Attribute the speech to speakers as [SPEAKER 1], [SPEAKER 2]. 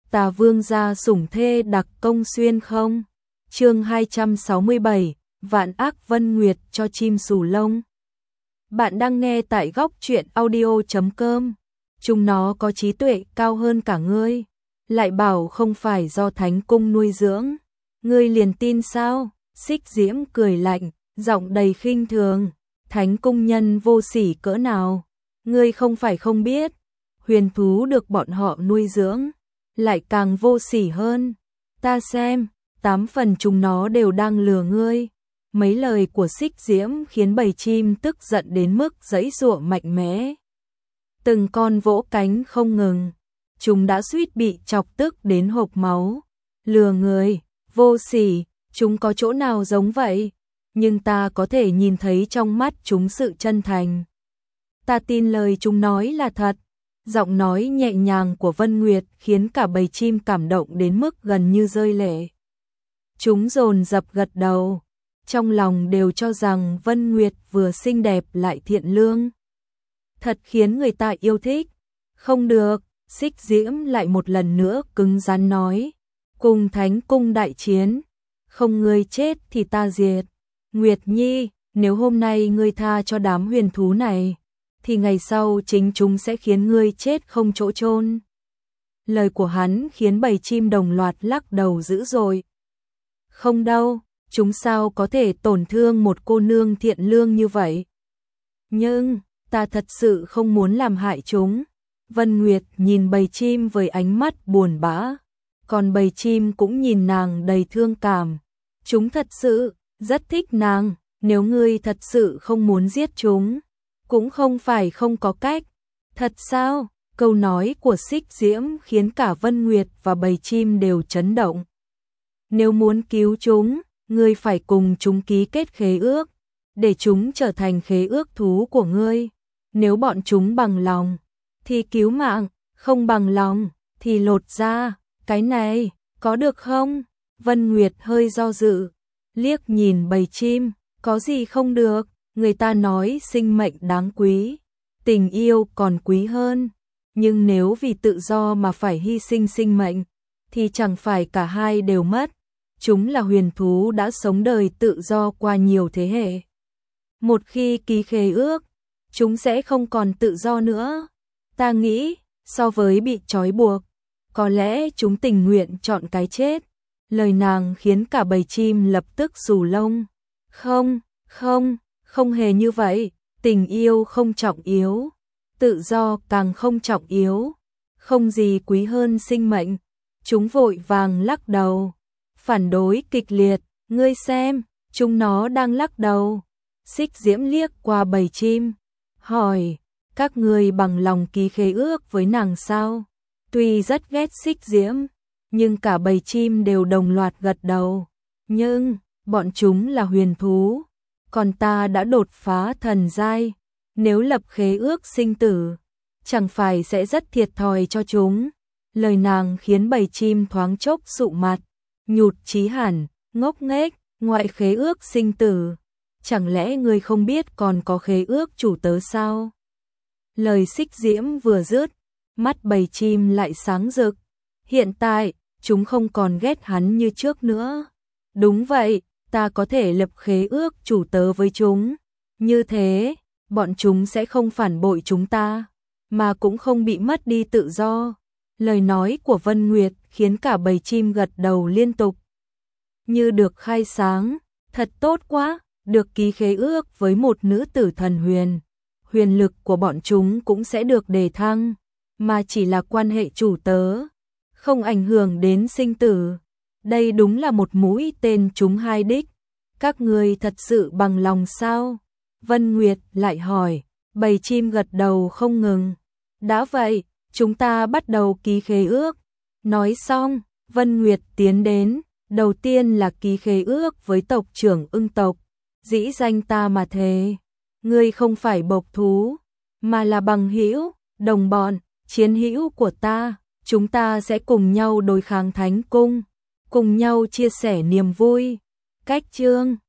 [SPEAKER 1] Tà Vương gia sủng thê đặc công xuyên không? Chương 267, Vạn Ác Vân Nguyệt cho chim sù lông. Bạn đang nghe tại góc truyện audio.com. Chúng nó có trí tuệ cao hơn cả ngươi, lại bảo không phải do Thánh Cung nuôi dưỡng. Ngươi liền tin sao? Xích Diễm cười lạnh, giọng đầy khinh thường. Thánh Cung nhân vô sỉ cỡ nào? Ngươi không phải không biết, huyền thú được bọn họ nuôi dưỡng lại càng vô sỉ hơn. Ta xem, 8 phần chúng nó đều đang lừa ngươi. Mấy lời của Xích Diễm khiến bầy chim tức giận đến mức giãy giụa mạnh mẽ. Từng con vỗ cánh không ngừng, chúng đã suýt bị chọc tức đến hộc máu. Lừa người, vô sỉ, chúng có chỗ nào giống vậy? Nhưng ta có thể nhìn thấy trong mắt chúng sự chân thành. Ta tin lời chúng nói là thật. Giọng nói nhẹ nhàng của Vân Nguyệt khiến cả bầy chim cảm động đến mức gần như rơi lệ. Chúng dồn dập gật đầu, trong lòng đều cho rằng Vân Nguyệt vừa xinh đẹp lại thiện lương. Thật khiến người ta yêu thích. Không được, Xích Diễm lại một lần nữa cứng rắn nói. Cùng Thánh Cung đại chiến, không ngươi chết thì ta diệt. Nguyệt Nhi, nếu hôm nay ngươi tha cho đám huyền thú này, thì ngày sau chính chúng sẽ khiến ngươi chết không chỗ chôn. Lời của hắn khiến bầy chim đồng loạt lắc đầu dữ dội. Không đâu, chúng sao có thể tổn thương một cô nương thiện lương như vậy. Nhưng, ta thật sự không muốn làm hại chúng. Vân Nguyệt nhìn bầy chim với ánh mắt buồn bã, còn bầy chim cũng nhìn nàng đầy thương cảm. Chúng thật sự rất thích nàng, nếu ngươi thật sự không muốn giết chúng, cũng không phải không có cách. Thật sao? Câu nói của Xích Diễm khiến cả Vân Nguyệt và bầy chim đều chấn động. Nếu muốn cứu chúng, ngươi phải cùng chúng ký kết khế ước, để chúng trở thành khế ước thú của ngươi. Nếu bọn chúng bằng lòng, thì cứu mạng, không bằng lòng, thì lột da. Cái này, có được không? Vân Nguyệt hơi do dự, liếc nhìn bầy chim, có gì không được? Người ta nói sinh mệnh đáng quý, tình yêu còn quý hơn. Nhưng nếu vì tự do mà phải hy sinh sinh mệnh, thì chẳng phải cả hai đều mất. Chúng là huyền thú đã sống đời tự do qua nhiều thế hệ. Một khi ký khế ước, chúng sẽ không còn tự do nữa. Ta nghĩ, so với bị trói buộc, có lẽ chúng tình nguyện chọn cái chết. Lời nàng khiến cả bầy chim lập tức rủ lông. Không hề như vậy, tình yêu không trọng yếu, tự do càng không trọng yếu, không gì quý hơn sinh mệnh. Chúng vội vàng lắc đầu, phản đối kịch liệt. Ngươi xem, chúng nó đang lắc đầu. Xích Diễm liếc qua bầy chim, hỏi, các ngươi bằng lòng ký khế ước với nàng sao? Tuy rất ghét Xích Diễm, nhưng cả bầy chim đều đồng loạt gật đầu. Nhưng, bọn chúng là huyền thú, còn ta đã đột phá thần giai, nếu lập khế ước sinh tử, chẳng phải sẽ rất thiệt thòi cho chúng. Lời nàng khiến bầy chim thoáng chốc sụ mặt, nhụt chí hẳn, ngốc nghếch, ngoại khế ước sinh tử, chẳng lẽ ngươi không biết còn có khế ước chủ tớ sao? Lời Xích Diễm vừa dứt, mắt bầy chim lại sáng rực. Hiện tại, chúng không còn ghét hắn như trước nữa. Đúng vậy, ta có thể lập khế ước chủ tớ với chúng. Như thế, bọn chúng sẽ không phản bội chúng ta, mà cũng không bị mất đi tự do. Lời nói của Vân Nguyệt khiến cả bầy chim gật đầu liên tục. Như được khai sáng, thật tốt quá, được ký khế ước với một nữ tử thần huyền. Huyền lực của bọn chúng cũng sẽ được đề thăng, mà chỉ là quan hệ chủ tớ, không ảnh hưởng đến sinh tử. Đây đúng là một mũi tên trúng hai đích. Các ngươi thật sự bằng lòng sao? Vân Nguyệt lại hỏi. Bầy chim gật đầu không ngừng. Đã vậy, chúng ta bắt đầu ký khế ước. Nói xong, Vân Nguyệt tiến đến. Đầu tiên là ký khế ước với tộc trưởng Ưng tộc. Dĩ danh ta mà thề, ngươi không phải bộc thú, mà là bằng hữu, đồng bọn, chiến hữu của ta. Chúng ta sẽ cùng nhau đối kháng Thánh Cung, cùng nhau chia sẻ niềm vui. Cách chương